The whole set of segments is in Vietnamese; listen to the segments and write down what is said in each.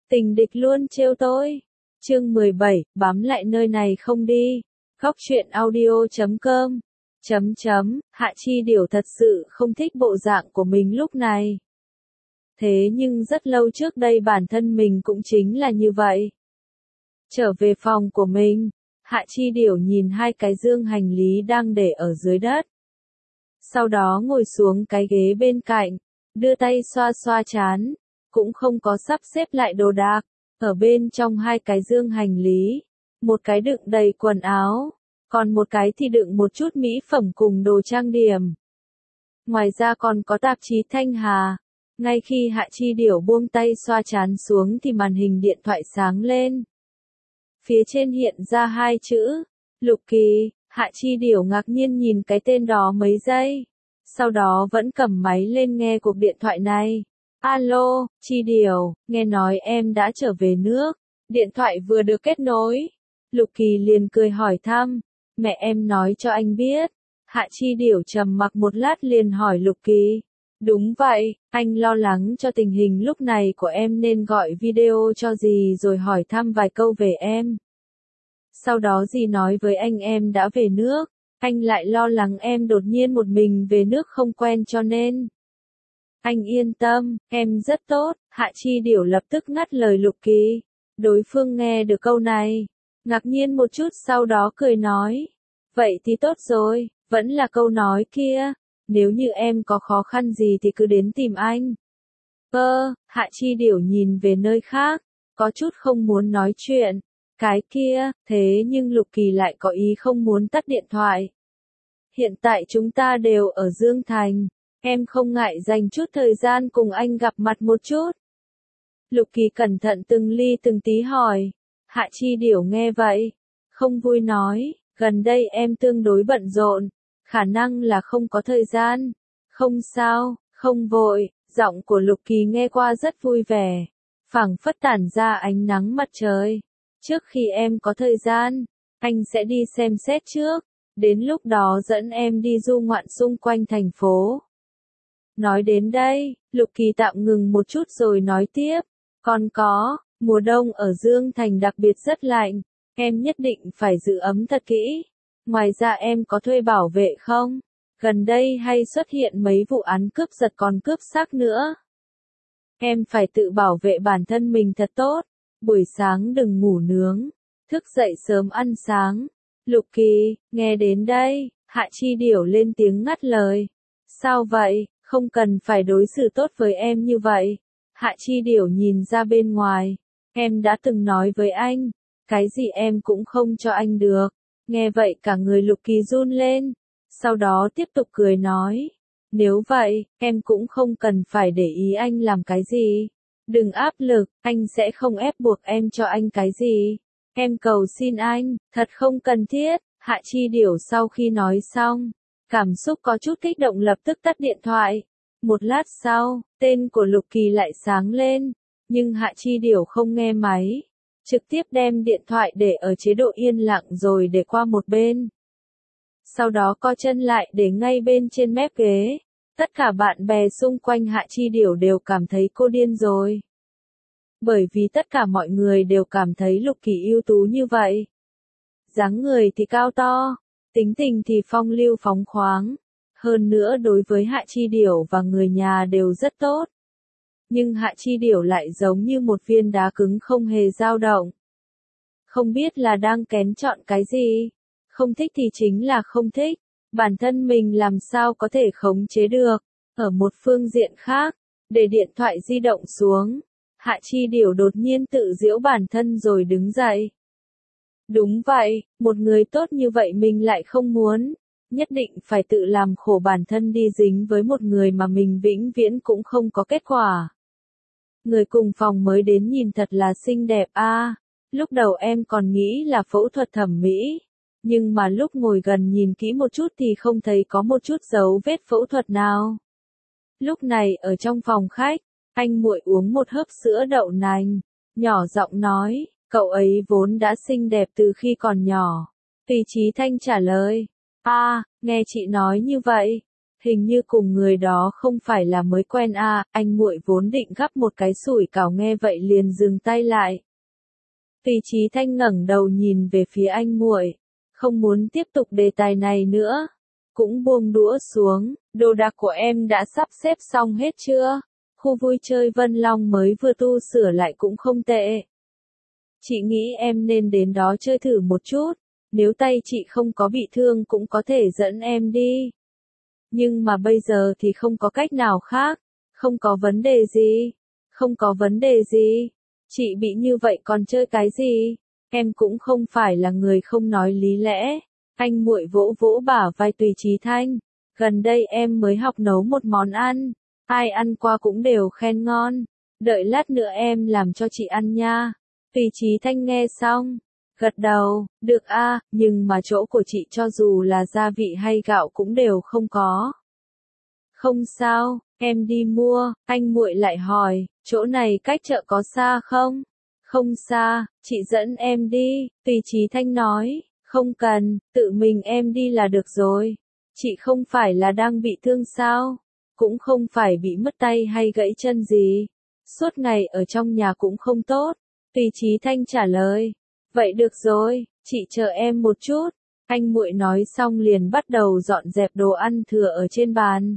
Tình địch luôn trêu tôi. Chương 17, bám lại nơi này không đi. Góc truyện audio.com. Hạ Chi Điểu thật sự không thích bộ dạng của mình lúc này. Thế nhưng rất lâu trước đây bản thân mình cũng chính là như vậy. Trở về phòng của mình, Hạ Chi Điểu nhìn hai cái dương hành lý đang để ở dưới đất. Sau đó ngồi xuống cái ghế bên cạnh, đưa tay xoa xoa trán, cũng không có sắp xếp lại đồ đạc. Ở bên trong hai cái dương hành lý, một cái đựng đầy quần áo, còn một cái thì đựng một chút mỹ phẩm cùng đồ trang điểm. Ngoài ra còn có tạp chí Thanh Hà. Ngay khi Hạ Chi Điểu buông tay xoa trán xuống thì màn hình điện thoại sáng lên. Phía trên hiện ra hai chữ, Lục Kỳ. Hạ Chi Điểu ngạc nhiên nhìn cái tên đó mấy giây. Sau đó vẫn cầm máy lên nghe cuộc điện thoại này. Alo, Chi Điểu, nghe nói em đã trở về nước. Điện thoại vừa được kết nối. Lục Kỳ liền cười hỏi thăm. Mẹ em nói cho anh biết. Hạ Chi Điểu trầm mặc một lát liền hỏi Lục Kỳ. Đúng vậy, anh lo lắng cho tình hình lúc này của em nên gọi video cho dì rồi hỏi thăm vài câu về em. Sau đó dì nói với anh em đã về nước. Anh lại lo lắng em đột nhiên một mình về nước không quen cho nên. Anh yên tâm, em rất tốt. Hạ Chi Điểu lập tức ngắt lời Lục Kỳ. Đối phương nghe được câu này, ngạc nhiên một chút sau đó cười nói. Vậy thì tốt rồi, vẫn là câu nói kia. Nếu như em có khó khăn gì thì cứ đến tìm anh. Hạ Chi Điểu nhìn về nơi khác, có chút không muốn nói chuyện. Cái kia, thế nhưng Lục Kỳ lại có ý không muốn tắt điện thoại. Hiện tại chúng ta đều ở Dương Thành. Em không ngại dành chút thời gian cùng anh gặp mặt một chút. Lục Kỳ cẩn thận từng ly từng tí hỏi. Hạ Chi Điểu nghe vậy, không vui nói, gần đây em tương đối bận rộn, khả năng là không có thời gian. Không sao, không vội. Giọng của Lục Kỳ nghe qua rất vui vẻ, phảng phất tản ra ánh nắng mặt trời. Trước khi em có thời gian, anh sẽ đi xem xét trước, đến lúc đó dẫn em đi du ngoạn xung quanh thành phố. Nói đến đây, Lục Kỳ tạm ngừng một chút rồi nói tiếp. Còn có, mùa đông ở Dương Thành đặc biệt rất lạnh, em nhất định phải giữ ấm thật kỹ. Ngoài ra em có thuê bảo vệ không? Gần đây hay xuất hiện mấy vụ án cướp giật còn cướp xác nữa. Em phải tự bảo vệ bản thân mình thật tốt. Buổi sáng đừng ngủ nướng, thức dậy sớm ăn sáng. Lục Kỳ, nghe đến đây, Hạ Chi Điểu lên tiếng ngắt lời. Sao vậy, không cần phải đối xử tốt với em như vậy. Hạ Chi Điểu nhìn ra bên ngoài. Em đã từng nói với anh, cái gì em cũng không cho anh được. Nghe vậy cả người Lục Kỳ run lên. Sau đó tiếp tục cười nói. Nếu vậy, em cũng không cần phải để ý anh làm cái gì. Đừng áp lực, anh sẽ không ép buộc em cho anh cái gì. Em cầu xin anh, thật không cần thiết. Hạ Chi Điểu sau khi nói xong, cảm xúc có chút kích động lập tức tắt điện thoại. Một lát sau, tên của Lục Kỳ lại sáng lên, nhưng Hạ Chi Điểu không nghe máy. Trực tiếp đem điện thoại để ở chế độ yên lặng rồi để qua một bên. Sau đó co chân lại để ngay bên trên mép ghế. Tất cả bạn bè xung quanh Hạ Chi Điểu đều cảm thấy cô điên rồi. Bởi vì tất cả mọi người đều cảm thấy Lục Kỳ ưu tú như vậy. Dáng người thì cao to, tính tình thì phong lưu phóng khoáng. Hơn nữa đối với Hạ Chi Điểu và người nhà đều rất tốt. Nhưng Hạ Chi Điểu lại giống như một viên đá cứng không hề dao động. Không biết là đang kén chọn cái gì. Không thích thì chính là không thích. Bản thân mình làm sao có thể khống chế được. Ở một phương diện khác, để điện thoại di động xuống, Hạ Chi Điểu đột nhiên tự giễu bản thân rồi đứng dậy. Đúng vậy, một người tốt như vậy mình lại không muốn. Nhất định phải tự làm khổ bản thân đi dính với một người mà mình vĩnh viễn cũng không có kết quả. Người cùng phòng mới đến nhìn thật là xinh đẹp a. Lúc đầu em còn nghĩ là phẫu thuật thẩm mỹ. Nhưng mà lúc ngồi gần nhìn kỹ một chút thì không thấy có một chút dấu vết phẫu thuật nào. Lúc này ở trong phòng khách, anh muội uống một hớp sữa đậu nành, nhỏ giọng nói, cậu ấy vốn đã xinh đẹp từ khi còn nhỏ. Tùy Chí Thanh trả lời, nghe chị nói như vậy, Hình như cùng người đó không phải là mới quen à, anh muội vốn định gắp một cái sủi cảo nghe vậy liền dừng tay lại. Tùy Chí Thanh ngẩng đầu nhìn về phía anh muội, không muốn tiếp tục đề tài này nữa. Cũng buông đũa xuống, đồ đạc của em đã sắp xếp xong hết chưa? Khu vui chơi Vân Long mới vừa tu sửa lại cũng không tệ. Chị nghĩ em nên đến đó chơi thử một chút, nếu tay chị không có bị thương cũng có thể dẫn em đi. Nhưng mà bây giờ thì không có cách nào khác, không có vấn đề gì, không có vấn đề gì. Chị bị như vậy còn chơi cái gì? Em cũng không phải là người không nói lý lẽ. Anh muội vỗ vỗ bả vai Tùy Chí Thanh. Gần đây em mới học nấu một món ăn. Ai ăn qua cũng đều khen ngon. Đợi lát nữa em làm cho chị ăn nha. Tùy Chí Thanh nghe xong. Gật đầu, được a, nhưng mà chỗ của chị cho dù là gia vị hay gạo cũng đều không có. Không sao, em đi mua, anh muội lại hỏi, chỗ này cách chợ có xa không? Không xa, chị dẫn em đi, Tùy Chí Thanh nói, không cần, tự mình em đi là được rồi. Chị không phải là đang bị thương sao? Cũng không phải bị mất tay hay gãy chân gì. Suốt ngày ở trong nhà cũng không tốt. Tùy Chí Thanh trả lời, vậy được rồi, chị chờ em một chút. Anh muội nói xong liền bắt đầu dọn dẹp đồ ăn thừa ở trên bàn.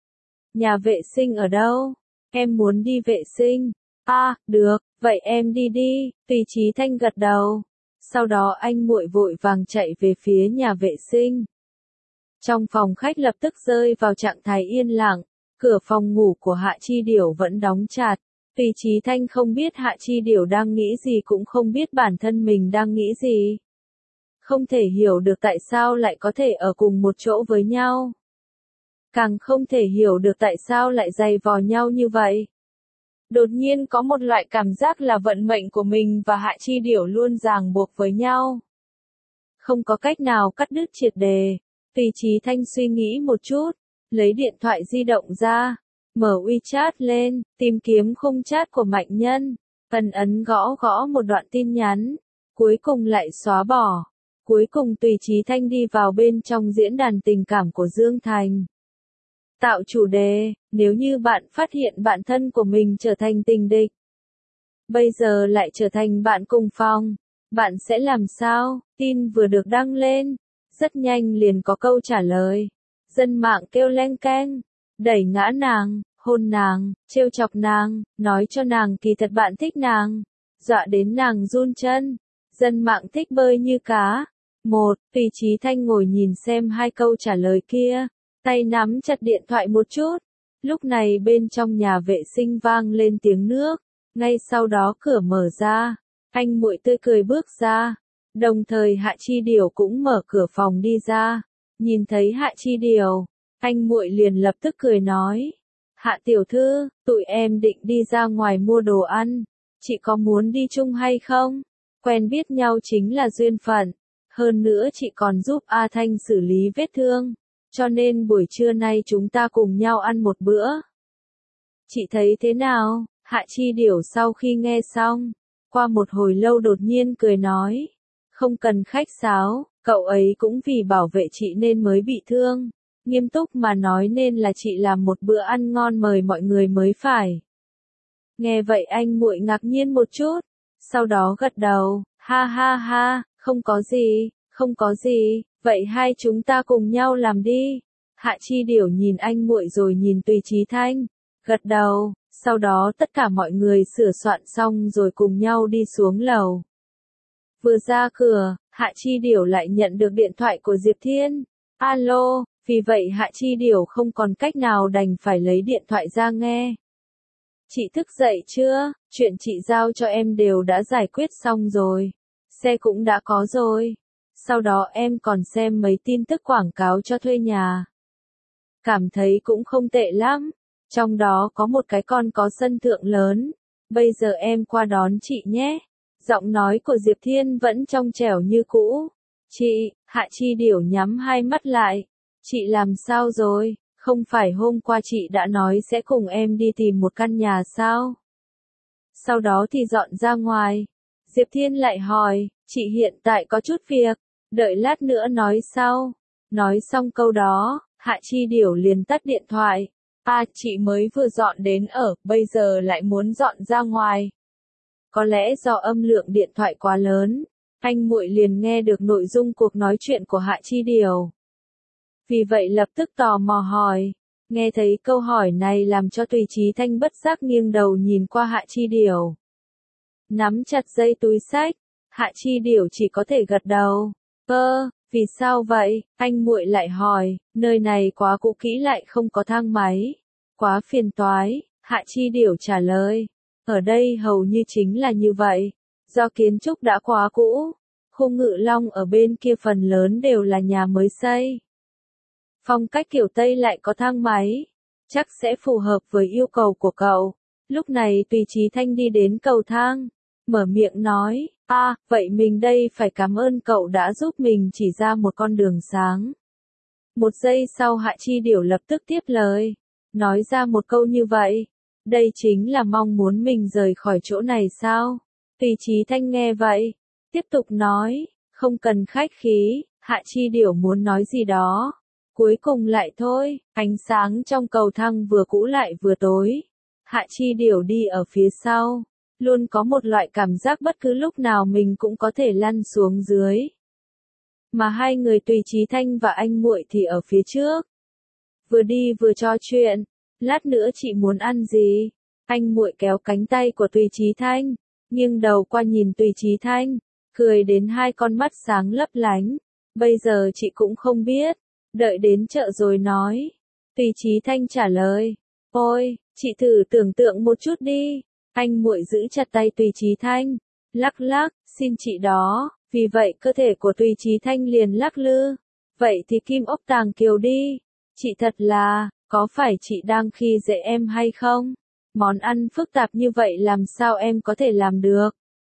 Nhà vệ sinh ở đâu? Em muốn đi vệ sinh. À, được, vậy em đi đi, Tùy Chí Thanh gật đầu. Sau đó anh muội vội vàng chạy về phía nhà vệ sinh. Trong phòng khách lập tức rơi vào trạng thái yên lặng, cửa phòng ngủ của Hạ Chi Điểu vẫn đóng chặt. Tùy Chí Thanh không biết Hạ Chi Điểu đang nghĩ gì cũng không biết bản thân mình đang nghĩ gì. Không thể hiểu được tại sao lại có thể ở cùng một chỗ với nhau. Càng không thể hiểu được tại sao lại dày vò nhau như vậy. Đột nhiên có một loại cảm giác là vận mệnh của mình và Hạ Chi Điểu luôn ràng buộc với nhau. Không có cách nào cắt đứt triệt đề. Tùy Chí Thanh suy nghĩ một chút, lấy điện thoại di động ra, mở WeChat lên, tìm kiếm khung chat của Mạnh Nhân, ấn gõ gõ một đoạn tin nhắn, cuối cùng lại xóa bỏ. Cuối cùng Tùy Chí Thanh đi vào bên trong diễn đàn tình cảm của Dương Thành. Tạo chủ đề, nếu như bạn phát hiện bạn thân của mình trở thành tình địch, bây giờ lại trở thành bạn cùng phòng, bạn sẽ làm sao? Tin vừa được đăng lên, rất nhanh liền có câu trả lời. Dân mạng kêu leng keng, đẩy ngã nàng, hôn nàng, trêu chọc nàng, nói cho nàng kỳ thật bạn thích nàng, dọa đến nàng run chân. Dân mạng thích bơi như cá. Tùy Chí Thanh ngồi nhìn xem hai câu trả lời kia, tay nắm chặt điện thoại một chút. Lúc này bên trong nhà vệ sinh vang lên tiếng nước, ngay sau đó cửa mở ra, anh muội tươi cười bước ra, đồng thời Hạ Chi Điểu cũng mở cửa phòng đi ra. Nhìn thấy Hạ Chi Điểu, anh muội liền lập tức cười nói, Hạ tiểu thư, tụi em định đi ra ngoài mua đồ ăn, chị có muốn đi chung hay không? Quen biết nhau chính là duyên phận, hơn nữa chị còn giúp A Thanh xử lý vết thương, cho nên buổi trưa nay chúng ta cùng nhau ăn một bữa. Chị thấy thế nào? Hạ Chi Điểu sau khi nghe xong, qua một hồi lâu đột nhiên cười nói, không cần khách sáo, cậu ấy cũng vì bảo vệ chị nên mới bị thương. Nghiêm túc mà nói nên là chị làm một bữa ăn ngon mời mọi người mới phải. Nghe vậy anh muội ngạc nhiên một chút, sau đó gật đầu, ha ha ha, không có gì, không có gì, vậy hai chúng ta cùng nhau làm đi. Hạ Chi Điểu nhìn anh muội rồi nhìn Tùy Chí Thanh, gật đầu, sau đó tất cả mọi người sửa soạn xong rồi cùng nhau đi xuống lầu. Vừa ra cửa, Hạ Chi Điểu lại nhận được điện thoại của Diệp Thiên. Alo, vì vậy Hạ Chi Điểu không còn cách nào đành phải lấy điện thoại ra nghe. Chị thức dậy chưa? Chuyện chị giao cho em đều đã giải quyết xong rồi. Xe cũng đã có rồi. Sau đó em còn xem mấy tin tức quảng cáo cho thuê nhà. Cảm thấy cũng không tệ lắm. Trong đó có một cái con có sân thượng lớn. Bây giờ em qua đón chị nhé. Giọng nói của Diệp Thiên vẫn trong trẻo như cũ. Chị, Hạ Chi Điểu nhắm hai mắt lại. Chị làm sao rồi? Không phải hôm qua chị đã nói sẽ cùng em đi tìm một căn nhà sao? Sau đó thì dọn ra ngoài. Diệp Thiên lại hỏi, chị hiện tại có chút việc, đợi lát nữa nói sau. Nói xong câu đó, Hạ Chi Điểu liền tắt điện thoại. Chị mới vừa dọn đến ở, bây giờ lại muốn dọn ra ngoài. Có lẽ do âm lượng điện thoại quá lớn, anh Muội liền nghe được nội dung cuộc nói chuyện của Hạ Chi Điểu. Vì vậy lập tức tò mò hỏi. Nghe thấy câu hỏi này làm cho Tùy Chí Thanh bất giác nghiêng đầu nhìn qua Hạ Chi Điểu. Nắm chặt dây túi xách, Hạ Chi Điểu chỉ có thể gật đầu. Vì sao vậy? Anh Muội lại hỏi, nơi này quá cũ kỹ lại không có thang máy. Quá phiền toái, Hạ Chi Điểu trả lời. Ở đây hầu như chính là như vậy. Do kiến trúc đã quá cũ, khu Ngự Long ở bên kia phần lớn đều là nhà mới xây. Phong cách kiểu Tây lại có thang máy, chắc sẽ phù hợp với yêu cầu của cậu. Lúc này Tùy Chí Thanh đi đến cầu thang, mở miệng nói, vậy mình đây phải cảm ơn cậu đã giúp mình chỉ ra một con đường sáng. Một giây sau Hạ Chi Điểu lập tức tiếp lời, nói ra một câu như vậy. Đây chính là mong muốn mình rời khỏi chỗ này sao? Tùy Chí Thanh nghe vậy, tiếp tục nói, không cần khách khí, Hạ Chi Điểu muốn nói gì đó. Cuối cùng lại thôi, ánh sáng trong cầu thang vừa cũ lại vừa tối. Hạ Chi Điểu đi ở phía sau, luôn có một loại cảm giác bất cứ lúc nào mình cũng có thể lăn xuống dưới. Mà hai người Tùy Chí Thanh và anh Muội thì ở phía trước. Vừa đi vừa trò chuyện, lát nữa chị muốn ăn gì? Anh Muội kéo cánh tay của Tùy Chí Thanh, nghiêng đầu qua nhìn Tùy Chí Thanh, cười đến hai con mắt sáng lấp lánh. Bây giờ chị cũng không biết, đợi đến chợ rồi nói. Tùy Chí Thanh trả lời, ôi, chị thử tưởng tượng một chút đi. Anh Muội giữ chặt tay Tùy Chí Thanh, lắc lắc, xin chị đó. Vì vậy cơ thể của Tùy Chí Thanh liền lắc lư. Vậy thì Kim Ốc Tàng Kiều đi. Chị thật là, có phải chị đang khi dễ em hay không? Món ăn phức tạp như vậy làm sao em có thể làm được?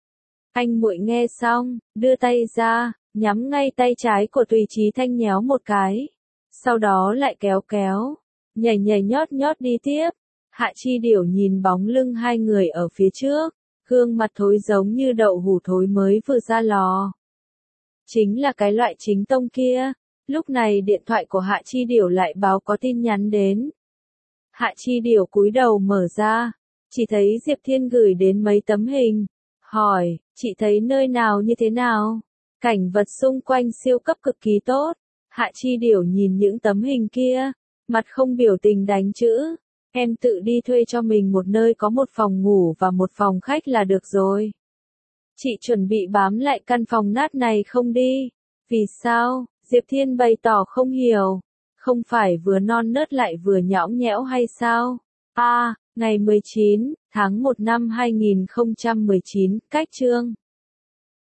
Anh Muội nghe xong, đưa tay ra, nhắm ngay tay trái của Tùy Chí Thanh nhéo một cái. Sau đó lại kéo kéo, nhảy nhảy nhót nhót đi tiếp. Hạ Chi Điểu nhìn bóng lưng hai người ở phía trước, gương mặt thối giống như đậu hũ thối mới vừa ra lò. Chính là cái loại chính tông kia. Lúc này điện thoại của Hạ Chi Điểu lại báo có tin nhắn đến. Hạ Chi Điểu cúi đầu mở ra, chỉ thấy Diệp Thiên gửi đến mấy tấm hình. Hỏi, chị thấy nơi nào như thế nào? Cảnh vật xung quanh siêu cấp cực kỳ tốt. Hạ Chi Điểu nhìn những tấm hình kia, mặt không biểu tình đánh chữ. Em tự đi thuê cho mình một nơi có một phòng ngủ và một phòng khách là được rồi. Chị chuẩn bị bám lại căn phòng nát này không đi. Vì sao? Diệp Thiên bày tỏ không hiểu. Không phải vừa non nớt lại vừa nhõng nhẽo hay sao? Ngày 19 tháng 1 năm 2019, cách chương.